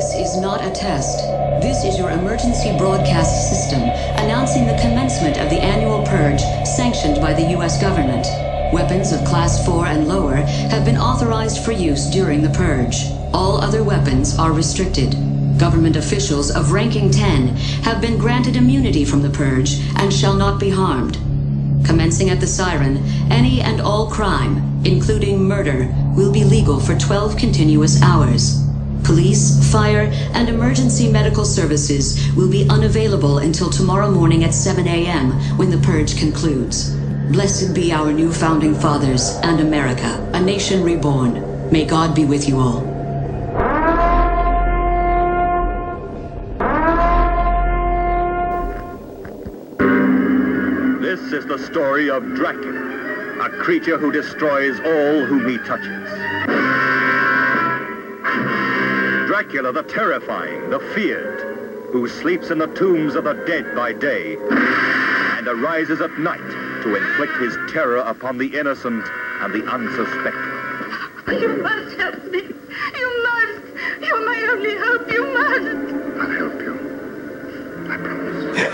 This is not a test. This is your emergency broadcast system announcing the commencement of the annual purge sanctioned by the U.S. government. Weapons of Class 4 and lower have been authorized for use during the purge. All other weapons are restricted. Government officials of ranking 10 have been granted immunity from the purge and shall not be harmed. Commencing at the siren, any and all crime, including murder, will be legal for 12 continuous hours. Police, fire, and emergency medical services will be unavailable until tomorrow morning at 7 a.m. when the purge concludes. Blessed be our new founding fathers and America, a nation reborn. May God be with you all. This is the story of Dracula, a creature who destroys all whom he touches. Dracula the terrifying, the feared, who sleeps in the tombs of the dead by day and arises at night to inflict his terror upon the innocent and the unsuspecting. You must help me. You must. You're my only hope. You must. I'll help you. I promise.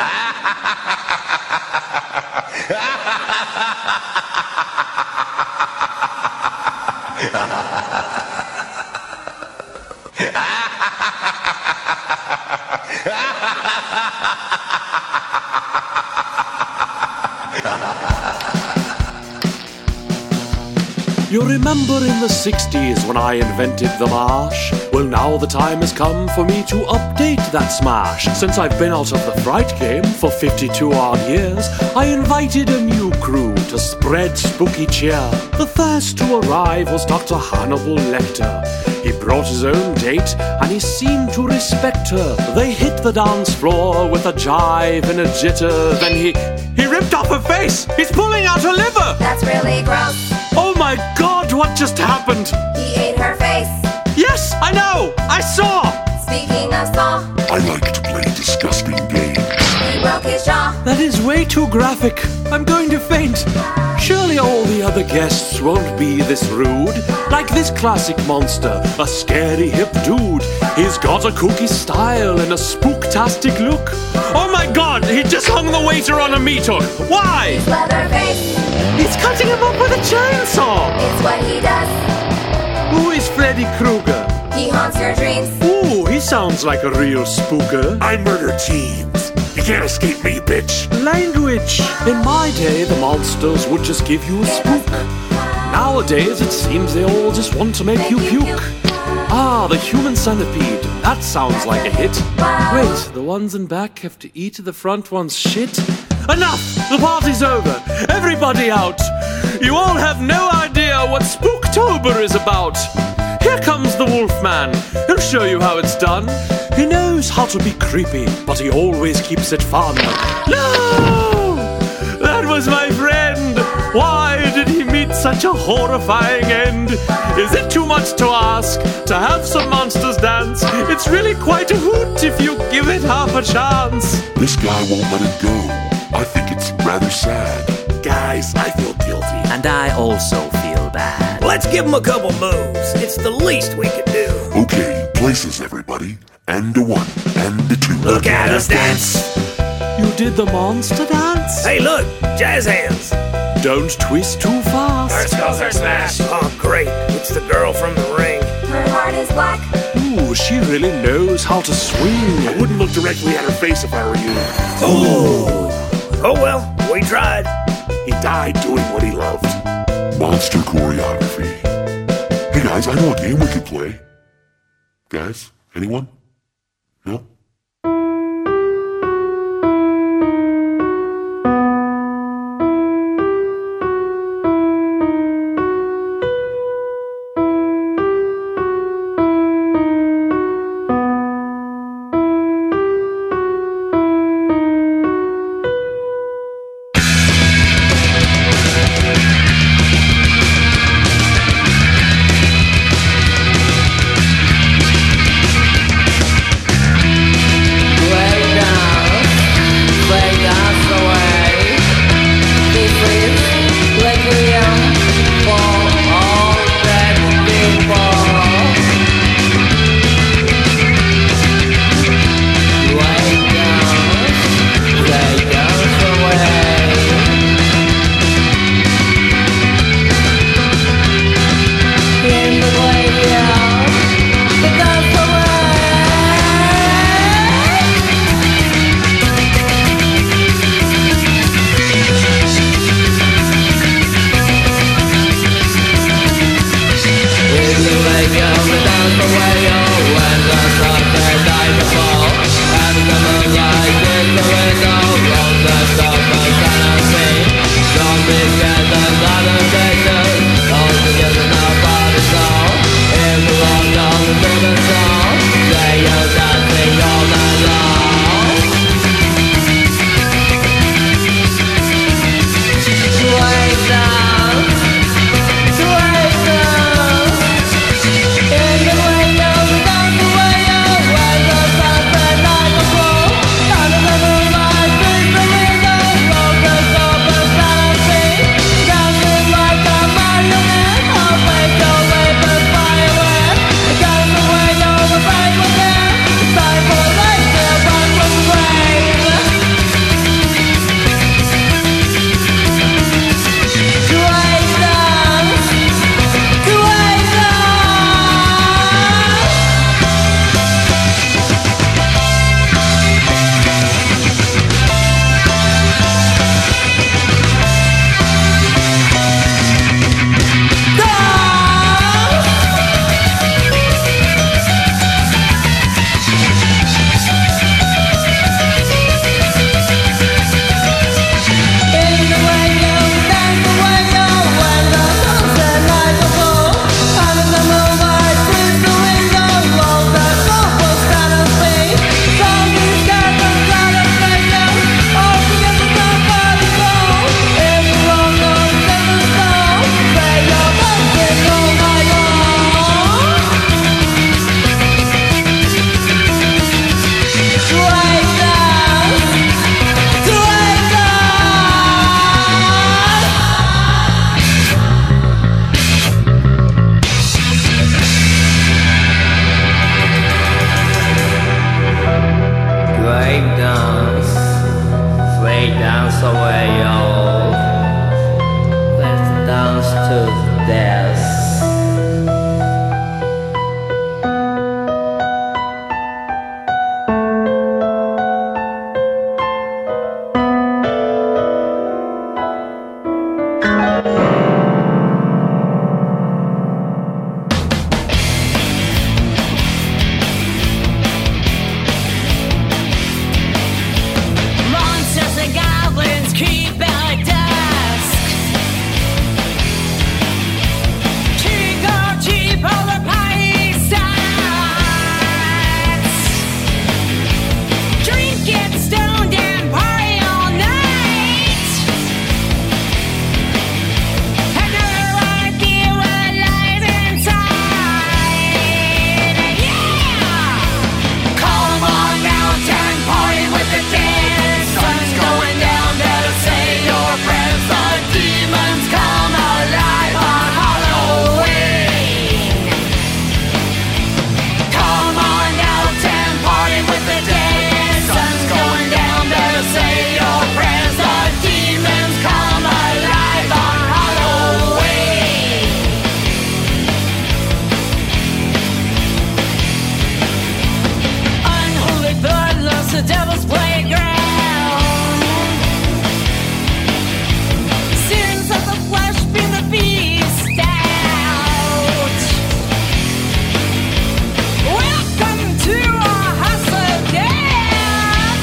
You remember in the 60s when I invented the marsh? Well, now the time has come for me to update that smash. Since I've been out of the fright game for 52 odd years, I invited a new crew to spread spooky cheer. The first to arrive was Dr. Hannibal Lecter. He brought his own date and he seemed to respect her. They hit the dance floor with a jive and a jitter. Then he ripped off her face. He's pulling out her liver. That's really gross. Oh my God, what just happened? He ate her face. Yes, I know! I saw! Speaking of saw, I like to play disgusting games. he broke his jaw. That is way too graphic. I'm going to faint. Surely all the other guests won't be this rude. Like this classic monster, a scary hip dude. He's got a kooky style and a spooktastic look. Oh my God, he just hung the waiter on a meat hook. Why? He's Leatherface. He's cutting him up with a chainsaw. It's what he does. Who is Freddy Krueger? He haunts your dreams. Ooh, he sounds like a real spooker. I murder teens. You can't escape me, bitch. Language. In my day, the monsters would just give you a spook. Nowadays, it seems they all just want to make you puke. Ah, the human centipede. That sounds like a hit. Wait, the ones in back have to eat the front one's shit? Enough! The party's over. Everybody out. You all have no idea what Spooktober is about. Here comes the Wolfman. He'll show you how it's done. He knows how to be creepy, but he always keeps it fun. No! That was my friend. Why did he meet such a horrifying end? Is it too much to ask to have some monsters dance? It's really quite a hoot if you give it half a chance. This guy won't let it go. I think it's rather sad. Guys, I feel guilty. And I also feel bad. Let's give him a couple moves. It's the least we can do. Okay, places, everybody. And a 1, and a 2. Look at us dance. You did the monster dance? Hey, look, jazz hands. Don't twist too fast. Our skulls are smashed. Oh, great. It's the girl from the ring. Her heart is black. Ooh, she really knows how to swing. I wouldn't look directly at her face if I were you. Ooh. Oh, well, we tried. He died doing what he loved. Monster choreography. Hey guys, I know a game we could play. Guys, anyone? No? dance away, y'all. Let's dance to death. Monsters and goblins creep at dusk. Trick or treat, all the party starts. Drink, get stoned, and party all night. Have no idea what lies inside. Yeah! Come on out and party with the dead. Sun's going down, better say your prayers. The demons come alive on Halloween. Come on out and party with the dead. Sun's going down, better say your prayers. The demons come alive on Halloween. Unholy bloodlust, the devil's playground. Sins of the flesh bring the beast out. Welcome to our house of death.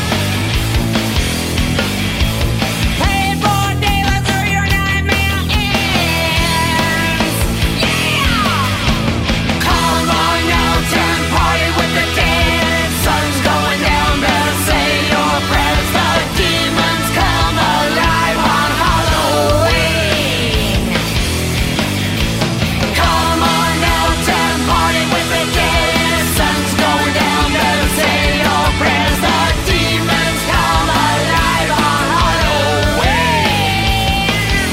Pay for dailies or your nightmare ends. Yeah! Come on out and party with the dead. Sun's going down, better say your prayers. The demons come alive on Halloween. Come on out and party with the dead. Sun's going down, better say your prayers. The demons come alive on Halloween.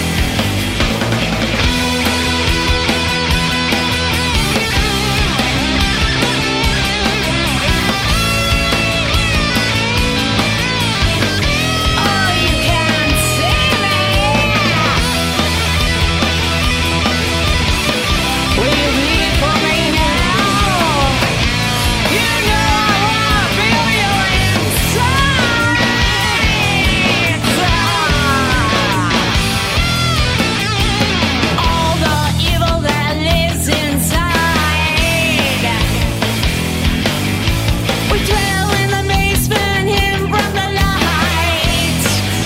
Oh, you can't see me. Will you leave for me now? You know I wanna feel you inside. All the evil that lives inside. We dwell in the basement, hidden from the light.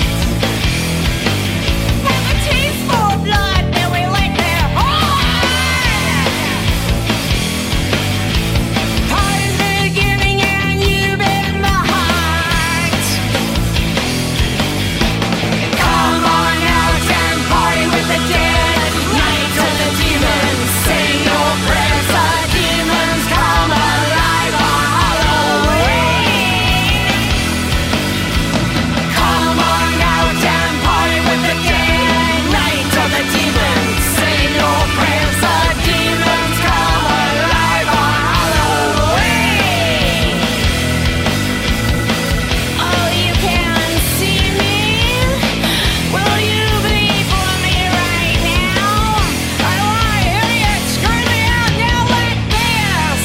With a taste for blood, then we lick their heart. Party's beginning and you've been my heart. Come on out and party with the dead. Night of the demons, say your prayers. The demons come alive on Halloween. Come on out and party with the dead. Night of the demons, say your prayers. The demons come alive on Halloween. Oh, you can see me. Will you bleed for me right now? I wanna hear you screaming out now like this.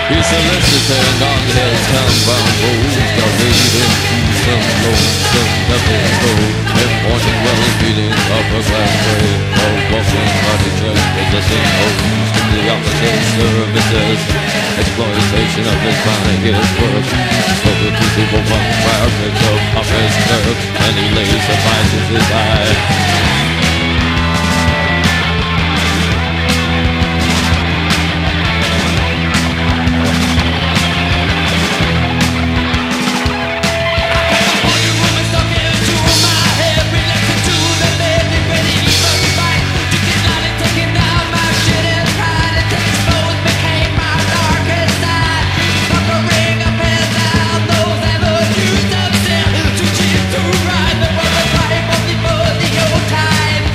He solicited on his compound roads, got leading to some lonesome episode. In morning well beating up a glass way, while walking by the church possessing homes to the opposite services. Exploitation of his body, his work. Spoken to people from fabrics of office clerks, and he lays suffices his eye. Time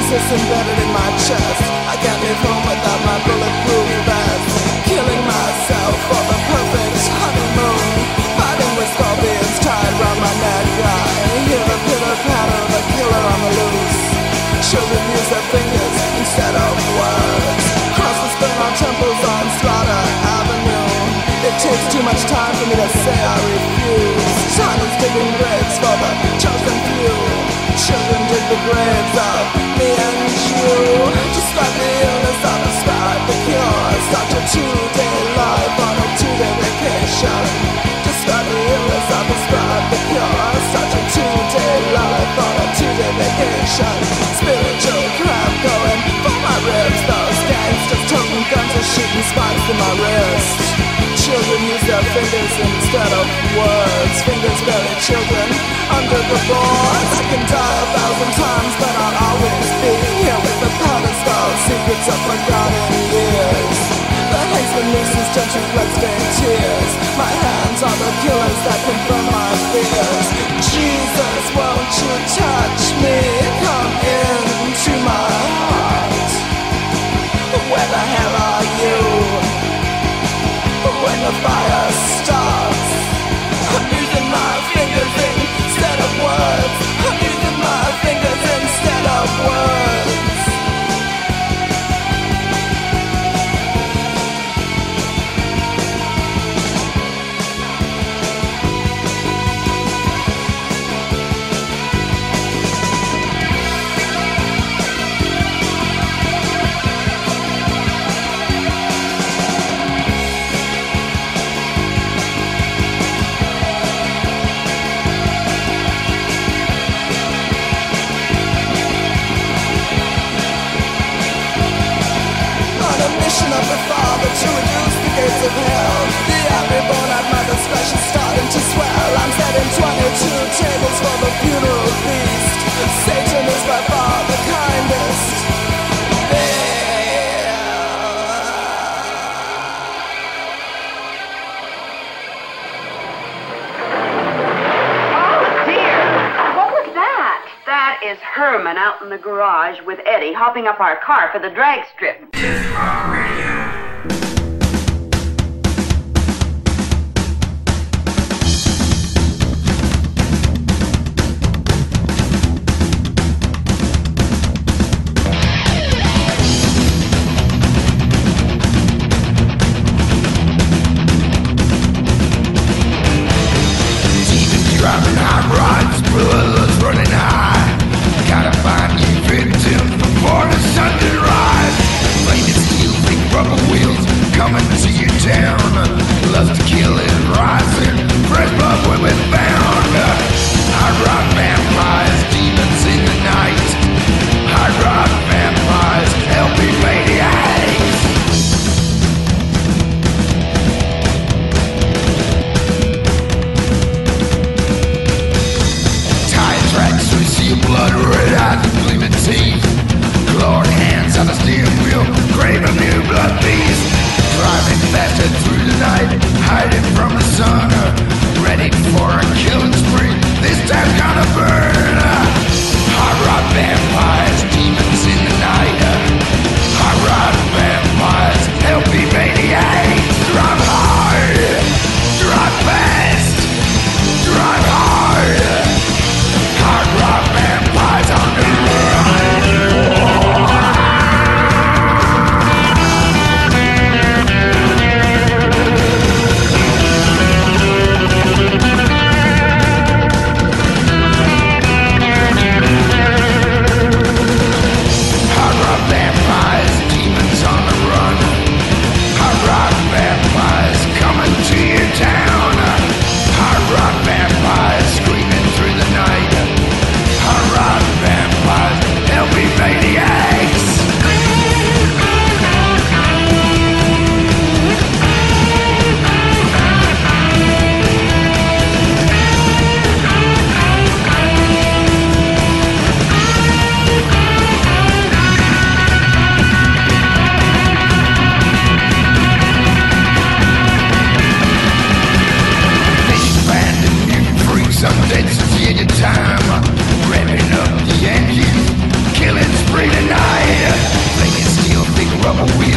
nemesis embedded in my chest. I can't leave home without my bulletproof vest. Killing myself for the perfect honeymoon. Fighting with scorpions tied round my mad guy. Hear the pitter-patter of a killer on the loose. Children use their fingers instead of words. Crosses burn on temples on Slaughter Avenue. It takes too much time for me to say I refuse. Time is digging graves for the chosen few. Children dig the graves of me and you. Describe the illness, I'll describe the cure. Start your 2-day life on a 2-day vacation. Describe the illness, I'll describe the cure. Start your 2-day life on a 2-day vacation. Spiritual crap going for my ribs. Those gangsters toting guns and shooting spikes in my wrist. Children use their fingers instead of words. Fingers bury children under the boards. I can die 1,000 times, but I'll always be here with the powder skull secrets of forgotten years. The haste nooses turn to bloodstained tears. My hands are the killers that confirm my fears. Jesus, won't you touch me? Come into my heart. Where the hell are you? When the fire starts, I'm using my fingers instead of words. I'm using my fingers instead of words. Of the Father to reduce the gates of hell. The happy born at mother's flesh is starting to swell. I'm setting 22 tables for the funeral feast. Satan is by far the kindest. Oh dear! What was that? That is Herman out in the garage with Eddie hopping up our car for the drag strip. Driving hot rods, brothers running high. Gotta find new victims before the sun can rise. Flame is steel, big rubble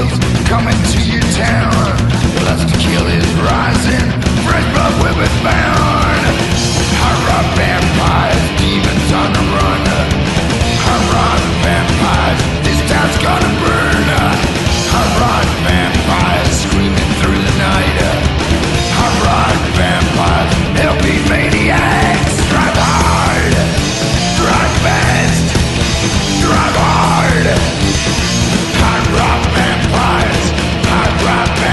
wheels coming to your town. Lust to kill is rising, fresh blood will be found. Hot rock vampires, demons on the run. Hot rock vampires, this town's gonna burn. Hot rock vampires, screaming through the night. Hot rock vampires, they'll be maniacs. Drive hard, drive fast, drive hard. Hot rock vampires, hot rock vampires.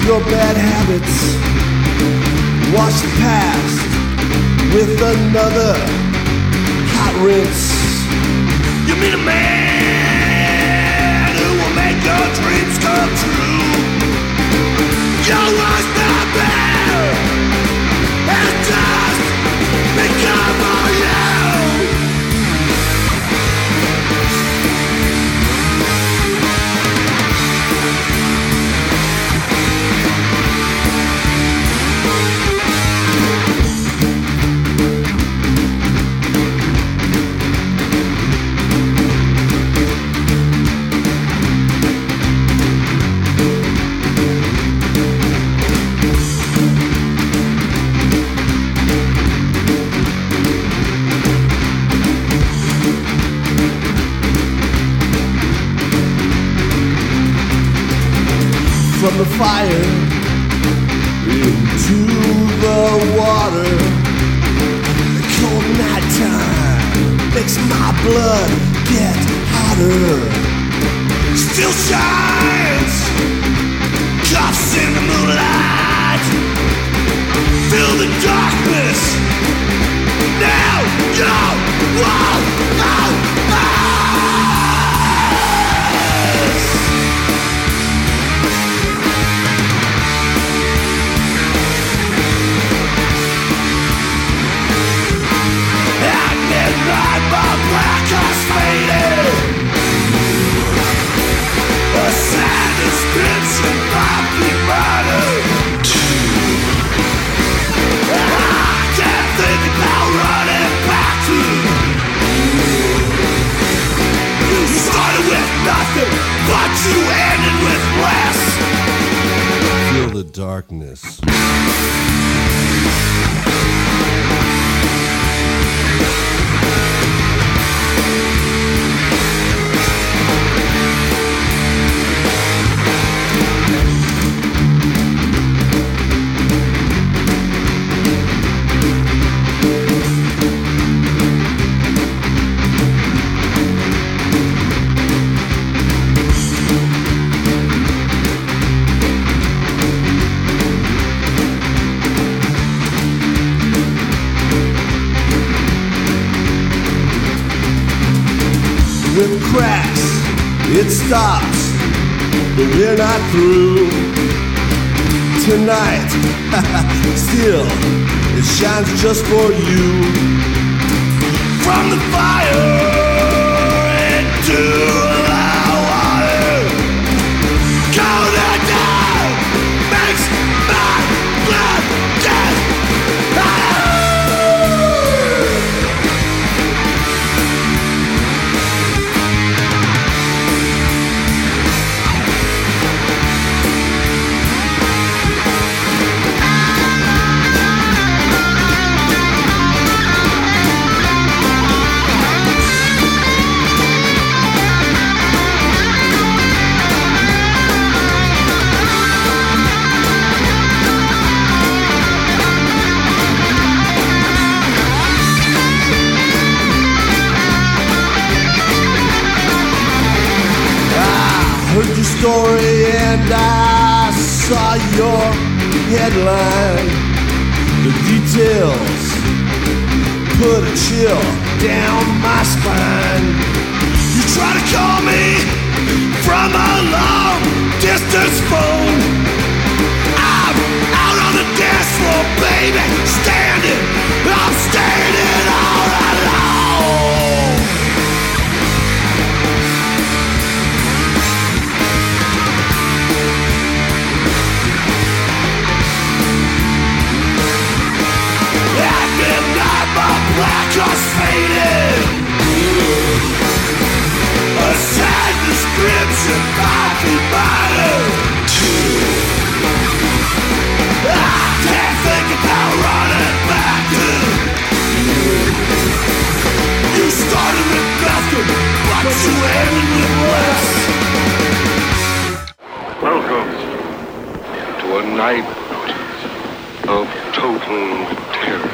your bad habits. Wash the past with another hot rinse. You meet a man who will make your dreams come true. Your life's not bad, and just become all you. From the fire into the water, the cold night time makes my blood get hotter. Still shines, cuffs in the moonlight. Feel the darkness. Now you won't know us. Midnight, my black horse faded. A sad description might be murdered. I can't think about running back to you. You started with nothing, but you ended with less. Feel the darkness. With cracks, it stops, but we're not through. Tonight, still, it shines just for you. From the fire into the water, cold and down makes my blood get hotter. Heard your story and I saw your headline. The details put a chill down my spine. You try to call me from a long distance phone. I'm out on the dance floor, baby, standing. I'm standing all alone. At midnight, my black horse faded. A sad description might be mine. I can't think about running back to you. You started with nothing, but you ended with less. Welcome to a night of total terror.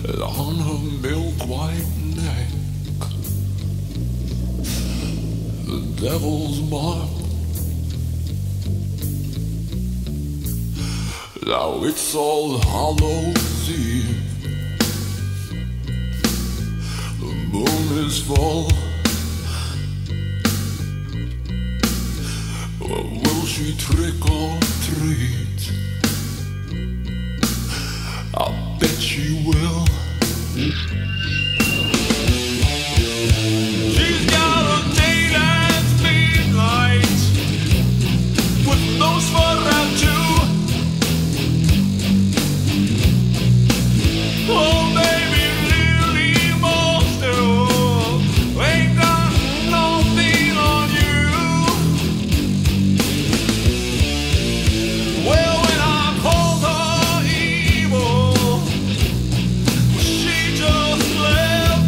and on her milk-white neck the devil's mark. Now it's All Hallows Eve. The moon is full. Will she trick or treat? I'll bet she will. She's got a daylight midnight with nose for round two. Oh baby, Lily Monster ain't got nothing on you. Well, when I called her evil, she just left.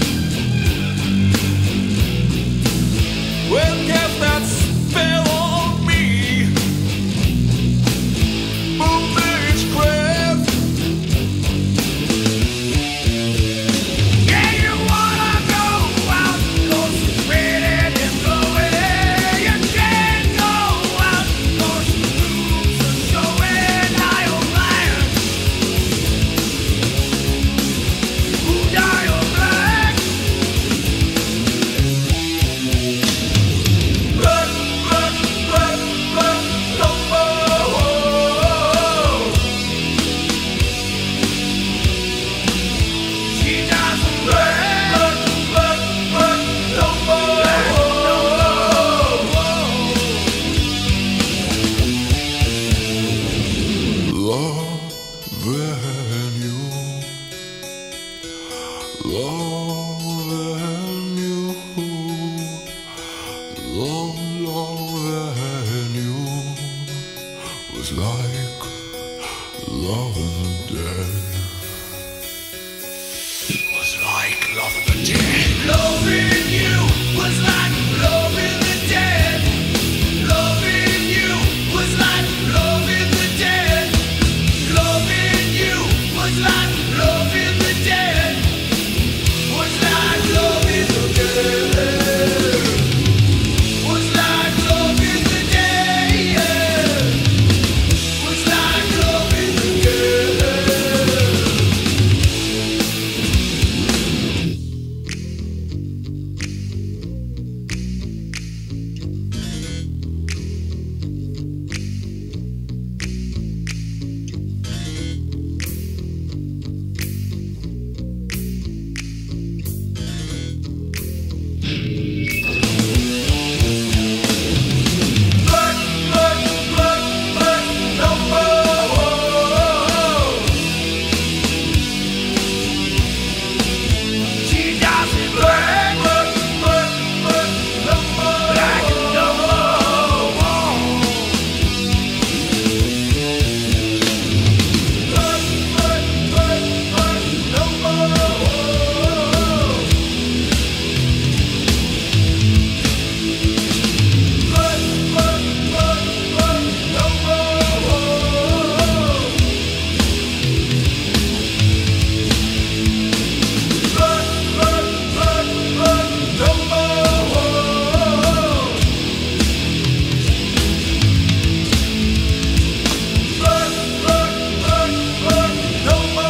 Well, cast that spell on me. Boom, witchcraft. Yeah, you wanna go out, go spreading and blowing. You can't go out, go rooms are showing how you're blind. Who die your black? Blood, blood, blood, blood, number. She doesn't blood, blood, blood, number. Loving you, loving you, loving you was like loving the dead. It was like loving the dead. Loving you was like loving the dead. Loving you was like loving the dead. Loving you was like loving the dead. Was like loving the dead. Was like loving the dead. Was like loving the Blood, blood, blood, blood, number. She doesn't blood, blood, blood, blood, number. Like a number. Blood, blood, blood, blood, number. Blood, blood, blood, blood, number. Blood, blood, blood, blood, number. Blood, blood, blood, blood, number.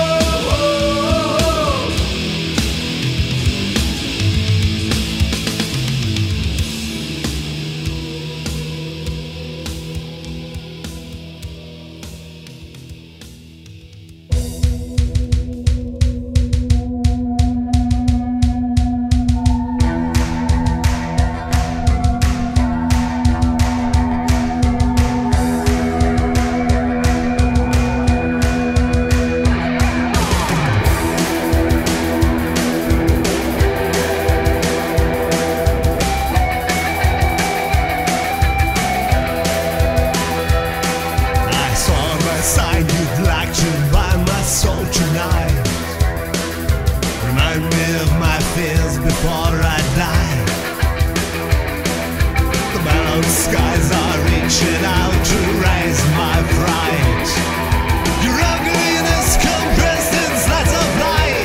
I saw my sign you'd like to buy my soul tonight. Remind me of my fears before I die. The mountain skies are reaching out to raise my pride. Your ugliness compressed in slices of light.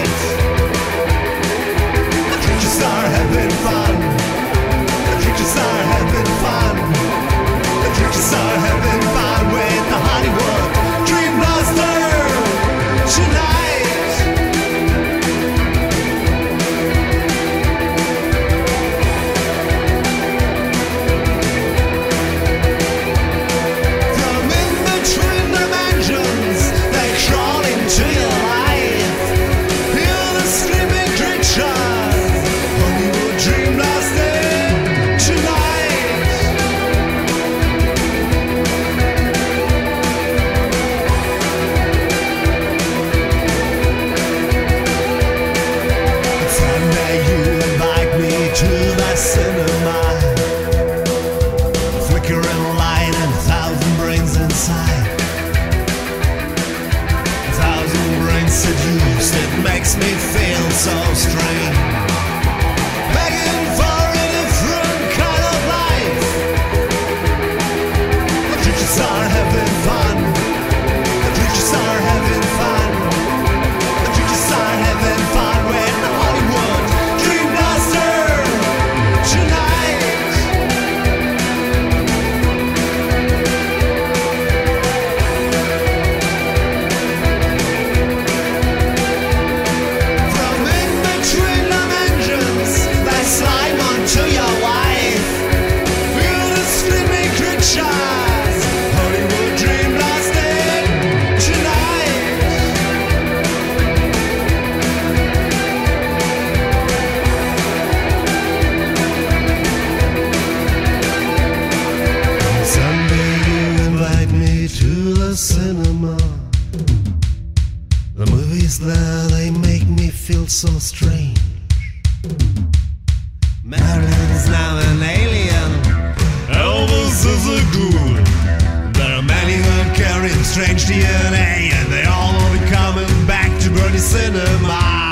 seduced, it makes me feel so strange. Begging for a different kind of life. The creatures are having fun. The creatures are having fun. The creatures are having fun with Hollywood Dream Blaster tonight. From in between dimensions, they slime onto your wife. Feel the screaming creatures. Hollywood Dream Blaster tonight. Someday you invite me to the cinema. The movies there, they make me feel so strange. Marilyn's now an alien. Elvis is a ghoul. There are many who are carrying strange DNA, and they all will be coming back to Bernie Cinema.